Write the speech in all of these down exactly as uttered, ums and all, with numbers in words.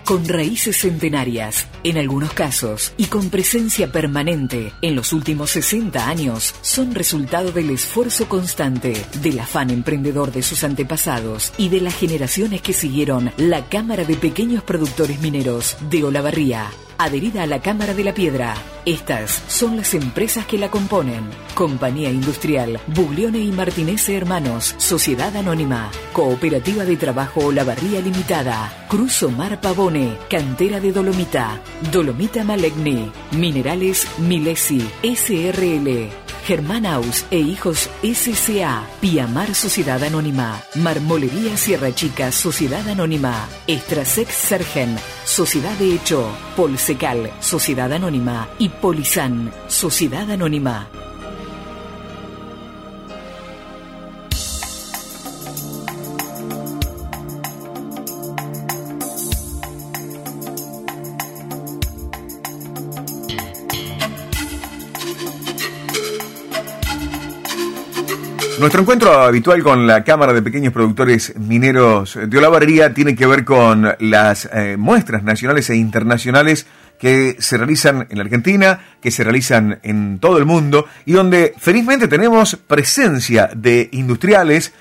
con raíces centenarias, en algunos casos, y con presencia permanente en los últimos sesenta años, son resultado del esfuerzo constante, del afán emprendedor de sus antepasados y de las generaciones que siguieron la Cámara de Pequeños Productores Mineros de Olavarría, adherida a la Cámara de la Piedra. Estas son las empresas que la componen: Compañía Industrial Buglione y Martinez Hermanos, Sociedad Anónima, Cooperativa de Trabajo Olavarría Limitada, Cruz Omar Pavone, Cantera de Dolomita, Dolomita Malegni, Minerales Milesi, S R L, Germanaus e Hijos S C A, Piamar Sociedad Anónima, Marmolería Sierra Chica Sociedad Anónima, Estrasex Sergen, Sociedad de Hecho, Polsecal Sociedad Anónima y Polisan Sociedad Anónima. Nuestro encuentro habitual con la Cámara de Pequeños Productores Mineros de Olavarría tiene que ver con las eh, muestras nacionales e internacionales que se realizan en la Argentina, que se realizan en todo el mundo y donde felizmente tenemos presencia de industriales,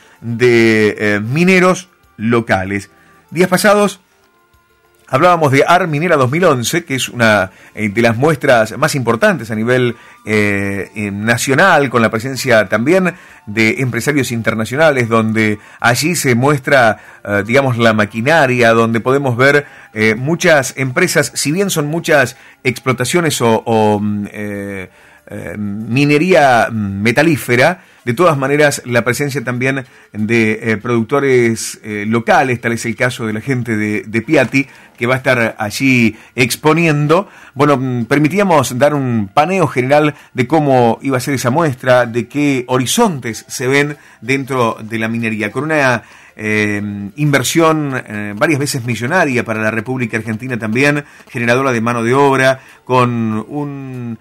de eh, mineros locales. Días pasados hablábamos de AR Minera dos mil once, que es una eh, de las muestras más importantes a nivel eh, eh, nacional, con la presencia también de empresarios internacionales, donde allí se muestra, eh, digamos, la maquinaria, donde podemos ver eh, muchas empresas, si bien son muchas explotaciones o, o eh, eh, minería metalífera, de todas maneras la presencia también de eh, productores eh, locales, tal es el caso de la gente de, de Piatti, que va a estar allí exponiendo. Bueno, permitíamos dar un paneo general de cómo iba a ser esa muestra, de qué horizontes se ven dentro de la minería, con una eh, inversión eh, varias veces millonaria para la República Argentina también, generadora de mano de obra, con un...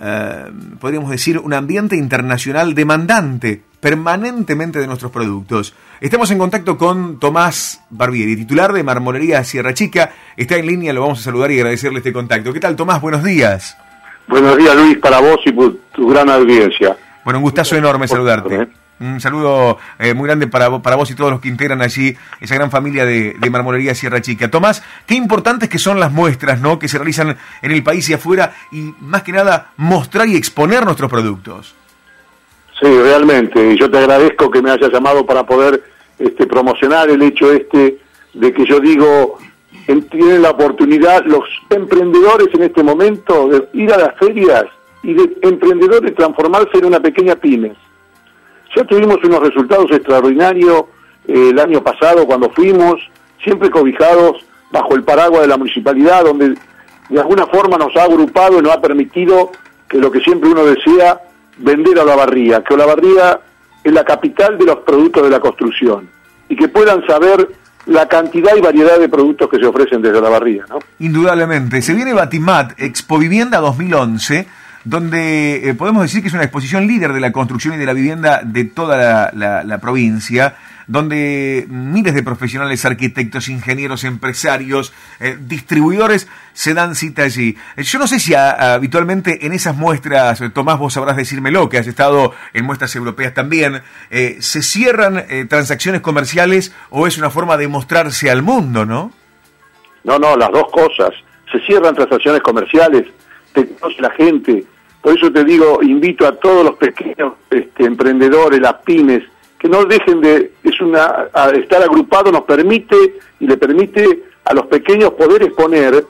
Uh, podríamos decir, un ambiente internacional demandante permanentemente de nuestros productos. Estamos en contacto con Tomás Barbieri, titular de Marmolería Sierra Chica. Está en línea, lo vamos a saludar y agradecerle este contacto. ¿Qué tal, Tomás? Buenos días. Buenos días, Luis, para vos y por tu gran audiencia. Bueno, un gustazo enorme saludarte. Un saludo eh, muy grande para, para vos y todos los que integran allí esa gran familia de, de Marmolería Sierra Chica. Tomás, qué importantes que son las muestras, ¿no?, que se realizan en el país y afuera, y más que nada mostrar y exponer nuestros productos. Sí, realmente, yo te agradezco que me hayas llamado para poder este, promocionar el hecho este de que yo digo, en, tienen la oportunidad los emprendedores en este momento de ir a las ferias y de emprendedores transformarse en una pequeña pyme. Ya tuvimos unos resultados extraordinarios eh, el año pasado cuando fuimos, siempre cobijados bajo el paraguas de la municipalidad, donde de alguna forma nos ha agrupado y nos ha permitido que lo que siempre uno decía, vender a Olavarría, que Olavarría es la capital de los productos de la construcción y que puedan saber la cantidad y variedad de productos que se ofrecen desde Olavarría, ¿no? Indudablemente. Se viene Batimat, Expo Vivienda dos mil once, donde eh, podemos decir que es una exposición líder de la construcción y de la vivienda de toda la, la, la provincia, donde miles de profesionales, arquitectos, ingenieros, empresarios, eh, distribuidores se dan cita allí. Eh, yo no sé si a, a, habitualmente en esas muestras, eh, Tomás, vos sabrás decírmelo, que has estado en muestras europeas también, eh, ¿se cierran eh, transacciones comerciales o es una forma de mostrarse al mundo, no? No, no, las dos cosas. Se cierran transacciones comerciales, te conoce la gente. Por eso te digo, invito a todos los pequeños este, emprendedores, las pymes, que no dejen de, es una, a estar agrupado nos permite y le permite a los pequeños poder exponer,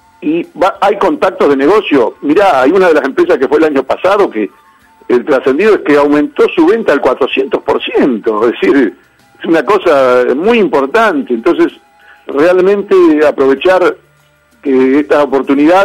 y va, hay contactos de negocio. Mirá, hay una de las empresas que fue el año pasado que el trascendido es que aumentó su venta al cuatrocientos por ciento, es decir, es una cosa muy importante. Entonces, realmente aprovechar que esta oportunidad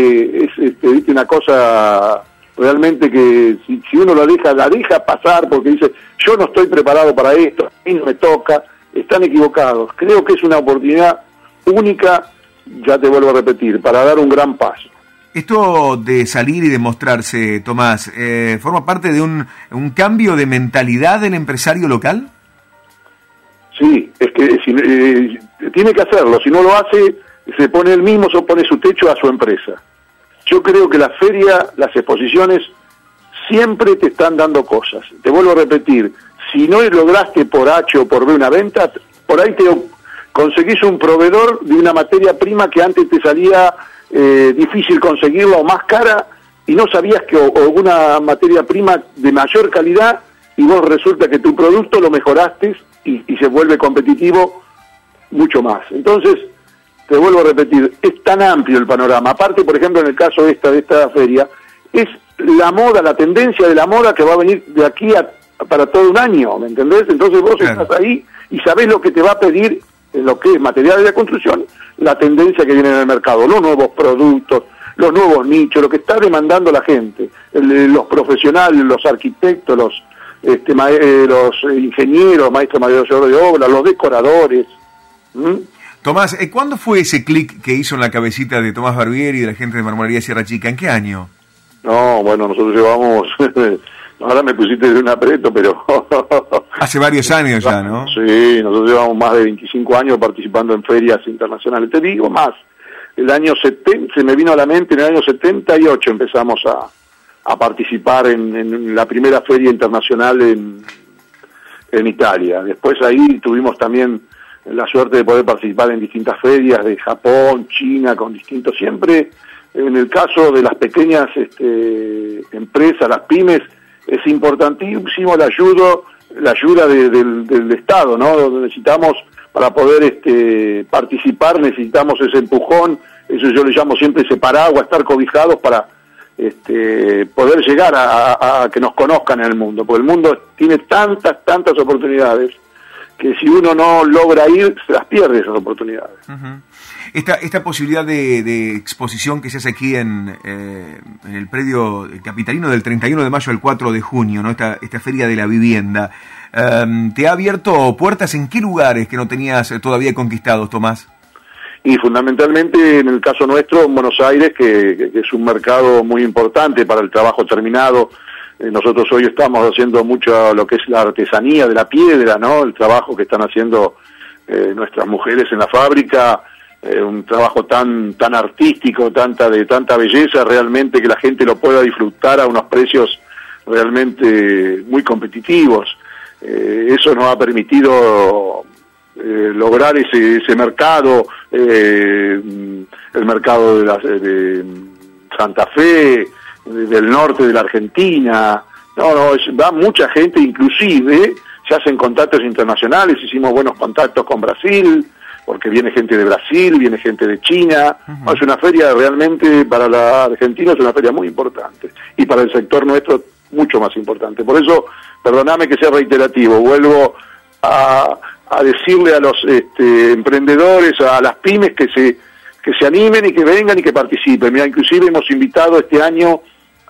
es este, una cosa realmente que si, si uno la deja, la deja pasar porque dice, yo no estoy preparado para esto, a mí no me toca, están equivocados. Creo que es una oportunidad única, ya te vuelvo a repetir, para dar un gran paso. Esto de salir y de mostrarse, Tomás, eh, ¿forma parte de un, un cambio de mentalidad del empresario local? Sí, es que si, eh, tiene que hacerlo, si no lo hace, se pone él mismo, o pone su techo a su empresa. Yo creo que la feria, las exposiciones, siempre te están dando cosas. Te vuelvo a repetir, si no lograste por H o por B una venta, por ahí te conseguís un proveedor de una materia prima que antes te salía eh, difícil conseguirla o más cara, y no sabías que o, o una materia prima de mayor calidad, y vos resulta que tu producto lo mejoraste y, y se vuelve competitivo mucho más. Entonces, te vuelvo a repetir, es tan amplio el panorama. Aparte, por ejemplo, en el caso de esta, de esta feria, es la moda, la tendencia de la moda que va a venir de aquí a, para todo un año, ¿me entendés? Entonces vos claro. estás ahí y sabés lo que te va a pedir en lo que es material de la construcción, la tendencia que viene en el mercado, los nuevos productos, los nuevos nichos, lo que está demandando la gente, el, los profesionales, los arquitectos, los este, ma, eh, los ingenieros, maestros mayores de obra, los decoradores. ¿Mm? Tomás, ¿cuándo fue ese clic que hizo en la cabecita de Tomás Barbieri y de la gente de Marmolería Sierra Chica? ¿En qué año? No, bueno, nosotros llevamos... Ahora me pusiste de un aprieto, pero... Hace varios años ya, ¿no? Sí, nosotros llevamos más de veinticinco años participando en ferias internacionales. Te digo más, el año setenta, se me vino a la mente, en el año setenta y ocho empezamos a, a participar en, en la primera feria internacional en, en Italia. Después ahí tuvimos también la suerte de poder participar en distintas ferias de Japón, China, con distintos... Siempre, en el caso de las pequeñas este, empresas, las pymes, es importantísimo la ayuda, la ayuda de, de, del Estado, ¿no? Necesitamos, para poder este, participar, necesitamos ese empujón, eso yo le llamo siempre ese paraguas, estar cobijados para este, poder llegar a, a, a que nos conozcan en el mundo, porque el mundo tiene tantas, tantas oportunidades, que si uno no logra ir, se las pierde esas oportunidades. Uh-huh. Esta, esta posibilidad de, de exposición que se hace aquí en, eh, en el predio capitalino del treinta y uno de mayo al cuatro de junio, ¿no? Esta, esta feria de la vivienda, um, ¿te ha abierto puertas en qué lugares que no tenías todavía conquistados, Tomás? Y fundamentalmente en el caso nuestro, en Buenos Aires, que, que, que es un mercado muy importante para el trabajo terminado. Eh, nosotros hoy estamos haciendo mucho lo que es la artesanía de la piedra, ¿no? El trabajo que están haciendo eh, nuestras mujeres en la fábrica, eh, un trabajo tan tan artístico, tanta de tanta belleza, realmente que la gente lo pueda disfrutar a unos precios realmente muy competitivos. Eh, eso nos ha permitido eh, lograr ese, ese mercado, eh, el mercado de, la, de Santa Fe, del norte de la Argentina. No, no, es, va mucha gente, inclusive se hacen contactos internacionales, hicimos buenos contactos con Brasil, porque viene gente de Brasil, viene gente de China. Uh-huh. Es una feria realmente, para la Argentina es una feria muy importante, y para el sector nuestro mucho más importante. Por eso, perdóname que sea reiterativo, vuelvo a, a decirle a los este, emprendedores, a las pymes, que se que se animen y que vengan y que participen. Mira, inclusive hemos invitado este año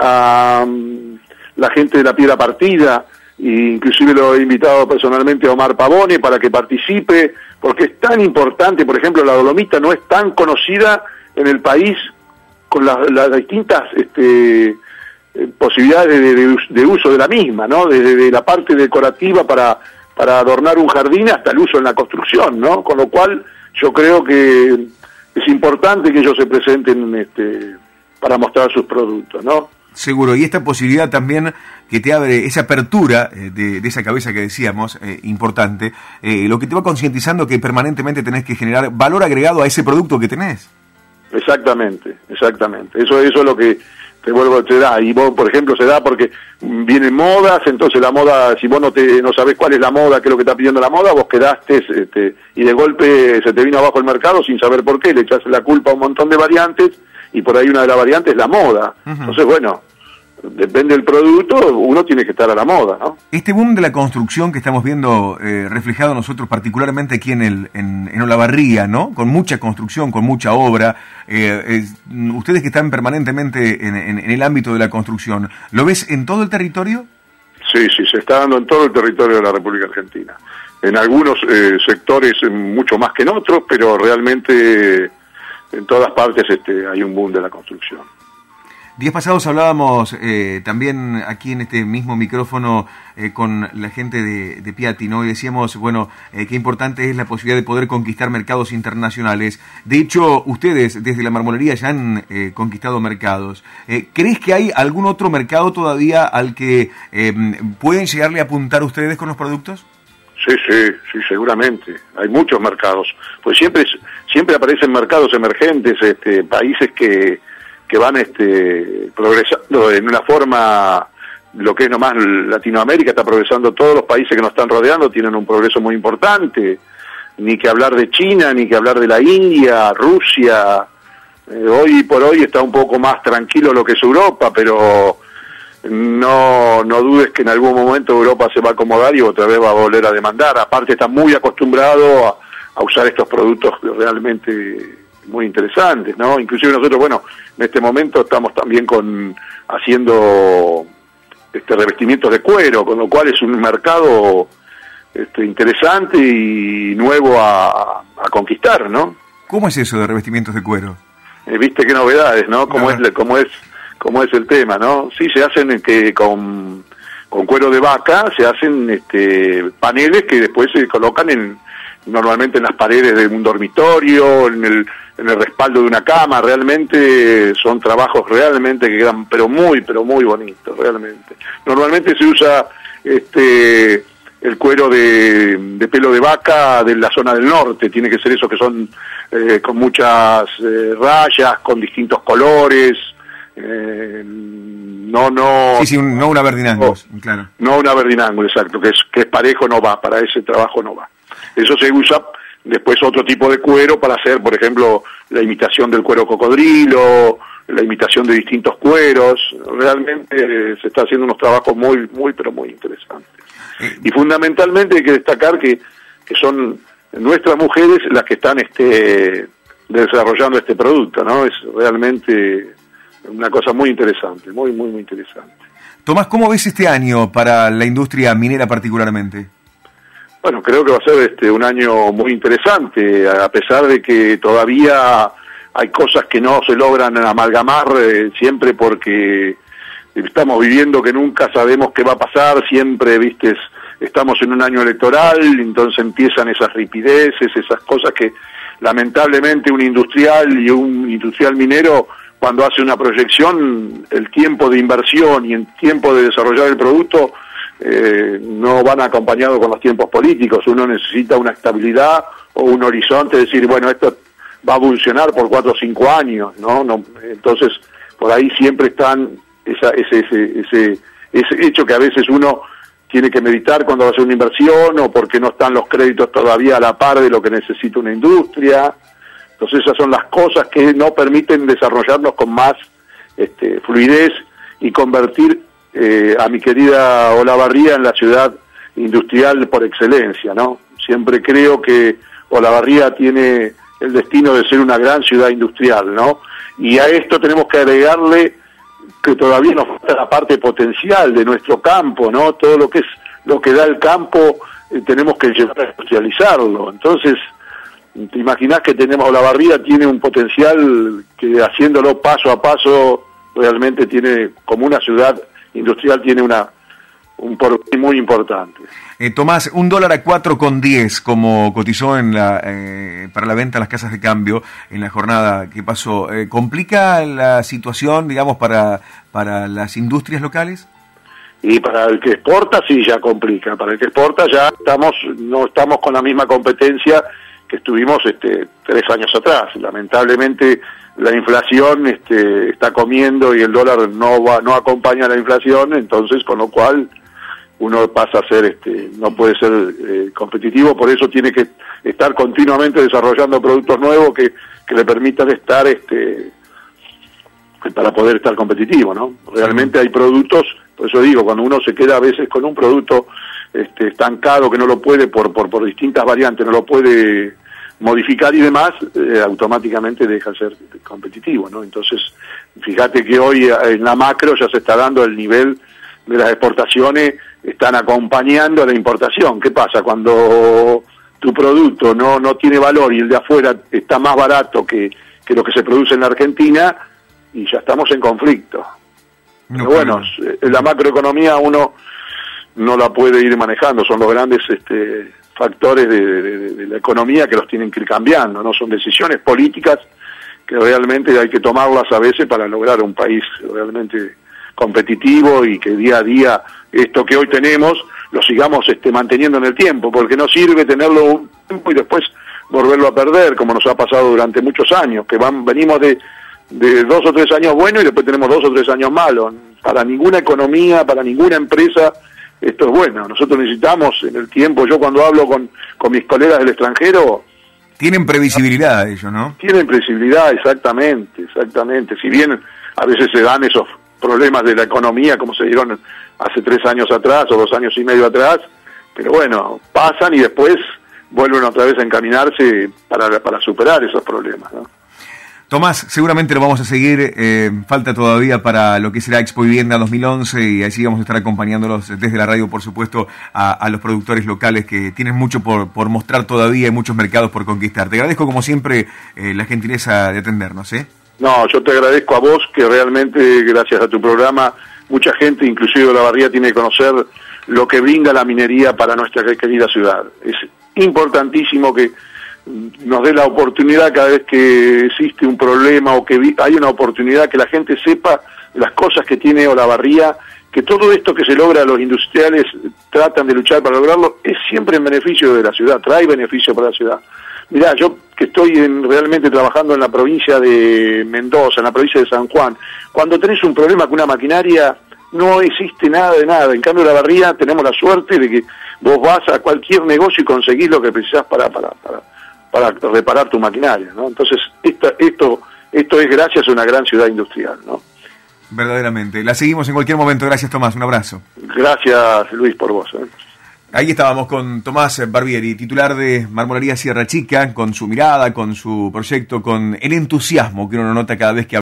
a um, la gente de la Piedra Partida, e inclusive lo he invitado personalmente a Omar Pavone para que participe, porque es tan importante. Por ejemplo, la dolomita no es tan conocida en el país, con las, las distintas este, posibilidades de, de, de uso de la misma, ¿no? Desde de la parte decorativa para, para adornar un jardín hasta el uso en la construcción, ¿no? Con lo cual yo creo que es importante que ellos se presenten este, para mostrar sus productos, ¿no? Seguro, y esta posibilidad también que te abre, esa apertura eh, de, de esa cabeza que decíamos, eh, importante, eh, lo que te va concientizando que permanentemente tenés que generar valor agregado a ese producto que tenés. Exactamente, exactamente. Eso, eso es lo que te vuelvo te da. Y vos, por ejemplo, se da porque vienen modas, entonces la moda, si vos no te no sabés cuál es la moda, qué es lo que está pidiendo la moda, vos quedaste este, y de golpe se te vino abajo el mercado sin saber por qué, le echás la culpa a un montón de variantes, y por ahí una de las variantes es la moda. Uh-huh. Entonces, bueno, depende del producto, uno tiene que estar a la moda, ¿no? Este boom de la construcción que estamos viendo eh, reflejado nosotros particularmente aquí en el en, en Olavarría, ¿no? Con mucha construcción, con mucha obra. Eh, es, ustedes que están permanentemente en, en, en el ámbito de la construcción, ¿lo ves en todo el territorio? Sí, sí, se está dando en todo el territorio de la República Argentina. En algunos eh, sectores mucho más que en otros, pero realmente en todas partes este, hay un boom de la construcción. Días pasados hablábamos eh, también aquí en este mismo micrófono eh, con la gente de, de Piatti, ¿no? Y decíamos, bueno, eh, qué importante es la posibilidad de poder conquistar mercados internacionales. De hecho, ustedes desde la marmolería ya han eh, conquistado mercados. Eh, ¿Crees que hay algún otro mercado todavía al que eh, pueden llegarle a apuntar ustedes con los productos? Sí, sí, sí, seguramente. Hay muchos mercados. Pues siempre siempre aparecen mercados emergentes, este, países que que van este, progresando en una forma, lo que es nomás Latinoamérica está progresando, todos los países que nos están rodeando tienen un progreso muy importante, ni que hablar de China, ni que hablar de la India, Rusia, eh, hoy por hoy está un poco más tranquilo lo que es Europa, pero no, no dudes que en algún momento Europa se va a acomodar y otra vez va a volver a demandar, aparte está muy acostumbrado a, a usar estos productos realmente muy interesantes, ¿no? Inclusive nosotros, bueno, en este momento estamos también con haciendo este revestimientos de cuero, con lo cual es un mercado este, interesante y nuevo a, a conquistar, ¿no? ¿Cómo es eso de revestimientos de cuero? Eh, Viste qué novedades, ¿no? Cómo es, cómo es, cómo es el tema, ¿no? Sí, se hacen que con con cuero de vaca se hacen este paneles que después se colocan en normalmente en las paredes de un dormitorio, en el en el respaldo de una cama. Realmente son trabajos realmente que quedan pero muy, pero muy bonitos, realmente. Normalmente se usa este el cuero de, de pelo de vaca de la zona del norte, tiene que ser esos que son eh, con muchas eh, rayas, con distintos colores, eh, no, no... Sí, sí, un, no un Aberdeen-Angus, no, claro. No un Aberdeen-Angus, exacto, que es, que es parejo, no va, para ese trabajo no va. Eso se usa después otro tipo de cuero para hacer, por ejemplo, la imitación del cuero cocodrilo, la imitación de distintos cueros. Realmente eh, se está haciendo unos trabajos muy, muy, pero muy interesantes. Y fundamentalmente hay que destacar que, que son nuestras mujeres las que están este, desarrollando este producto, ¿no? Es realmente una cosa muy interesante, muy, muy, muy interesante. Tomás, ¿cómo ves este año para la industria minera particularmente? Bueno, creo que va a ser este un año muy interesante, a pesar de que todavía hay cosas que no se logran amalgamar, eh, siempre porque estamos viviendo que nunca sabemos qué va a pasar, siempre, viste, estamos en un año electoral, entonces empiezan esas ripideces, esas cosas que lamentablemente un industrial y un industrial minero, cuando hace una proyección, el tiempo de inversión y el tiempo de desarrollar el producto Eh, no van acompañados con los tiempos políticos. Uno necesita una estabilidad o un horizonte, decir, bueno, esto va a evolucionar por cuatro o cinco años, ¿no? no entonces, por ahí siempre están esa, ese, ese, ese, ese hecho que a veces uno tiene que meditar cuando va a hacer una inversión, o porque no están los créditos todavía a la par de lo que necesita una industria. Entonces esas son las cosas que no permiten desarrollarnos con más este, fluidez y convertir Eh, a mi querida Olavarría en la ciudad industrial por excelencia, ¿no? Siempre creo que Olavarría tiene el destino de ser una gran ciudad industrial, ¿no? Y a esto tenemos que agregarle que todavía nos falta la parte potencial de nuestro campo, ¿no? Todo lo que es lo que da el campo eh, tenemos que llevar a industrializarlo. Entonces, te imaginás que tenemos Olavarría tiene un potencial que haciéndolo paso a paso realmente tiene como una ciudad industrial, tiene una un porvenir muy importante. Eh, Tomás, un dólar a cuatro con diez como cotizó en la eh, para la venta a las casas de cambio en la jornada que pasó. Eh, ¿Complica la situación, digamos, para para las industrias locales? Y para el que exporta sí ya complica. Para el que exporta ya estamos no estamos con la misma competencia que estuvimos este tres años atrás. Lamentablemente la inflación este, está comiendo y el dólar no va, no acompaña la inflación, entonces con lo cual uno pasa a ser, este, no puede ser eh, competitivo, por eso tiene que estar continuamente desarrollando productos nuevos que, que le permitan estar, este, para poder estar competitivo, ¿no? Realmente hay productos, por eso digo, cuando uno se queda a veces con un producto este, estancado que no lo puede, por, por, por distintas variantes, no lo puede modificar y demás, eh, automáticamente deja de ser competitivo, ¿no? Entonces, fíjate que hoy en la macro ya se está dando el nivel de las exportaciones, están acompañando a la importación. ¿Qué pasa? Cuando tu producto no no tiene valor y el de afuera está más barato que, que lo que se produce en la Argentina, y ya estamos en conflicto. No, Pero bueno, claro. La macroeconomía uno no la puede ir manejando, son los grandes este, factores de, de, de la economía que los tienen que ir cambiando, no son decisiones políticas que realmente hay que tomarlas a veces para lograr un país realmente competitivo y que día a día esto que hoy tenemos lo sigamos este, manteniendo en el tiempo, porque no sirve tenerlo un tiempo y después volverlo a perder, como nos ha pasado durante muchos años, que van venimos de, de dos o tres años buenos y después tenemos dos o tres años malos. Para ninguna economía, para ninguna empresa esto es bueno. Nosotros necesitamos en el tiempo, yo cuando hablo con, con mis colegas del extranjero... Tienen previsibilidad ellos, ¿no? Tienen previsibilidad, exactamente, exactamente. Si bien a veces se dan esos problemas de la economía como se dieron hace tres años atrás o dos años y medio atrás, pero bueno, pasan y después vuelven otra vez a encaminarse para, para superar esos problemas, ¿no? Tomás, seguramente lo vamos a seguir, eh, falta todavía para lo que será Expo Vivienda dos mil once y así vamos a estar acompañándolos desde la radio, por supuesto, a, a los productores locales que tienen mucho por, por mostrar todavía y muchos mercados por conquistar. Te agradezco como siempre eh, la gentileza de atendernos, ¿eh? No, yo te agradezco a vos que realmente gracias a tu programa mucha gente, inclusive de Olavarría, tiene que conocer lo que brinda la minería para nuestra querida ciudad. Es importantísimo que nos dé la oportunidad cada vez que existe un problema o que vi, hay una oportunidad que la gente sepa las cosas que tiene Olavarría, que todo esto que se logra, los industriales tratan de luchar para lograrlo, es siempre en beneficio de la ciudad, trae beneficio para la ciudad. Mirá, yo que estoy en, realmente trabajando en la provincia de Mendoza, en la provincia de San Juan, cuando tenés un problema con una maquinaria, no existe nada de nada. En cambio, en Olavarría tenemos la suerte de que vos vas a cualquier negocio y conseguís lo que precisás para... para, para para reparar tu maquinaria, ¿no? Entonces, esta, esto esto es gracias a una gran ciudad industrial, ¿no? Verdaderamente. La seguimos en cualquier momento. Gracias, Tomás. Un abrazo. Gracias, Luis, por vos, ¿eh? Ahí estábamos con Tomás Barbieri, titular de Marmolería Sierra Chica, con su mirada, con su proyecto, con el entusiasmo que uno nota cada vez que